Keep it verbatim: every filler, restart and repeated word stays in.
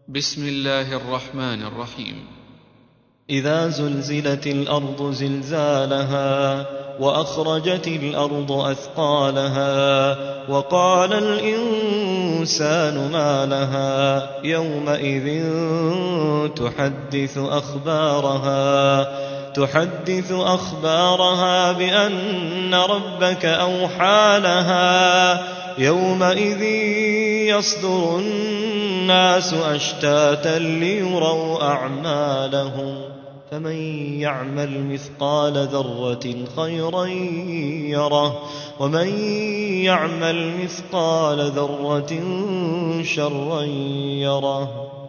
بسم الله الرحمن الرحيم. إذا زلزلت الأرض زلزالها وأخرجت الأرض أثقالها وقال الإنسان ما لها يومئذ تحدث أخبارها تحدث أخبارها بأن ربك أوحى لها يومئذ يصدر الناس أشتاتا ليروا أعمالهم فمن يعمل مثقال ذرة خيرا يره ومن يعمل مثقال ذرة شرا يره.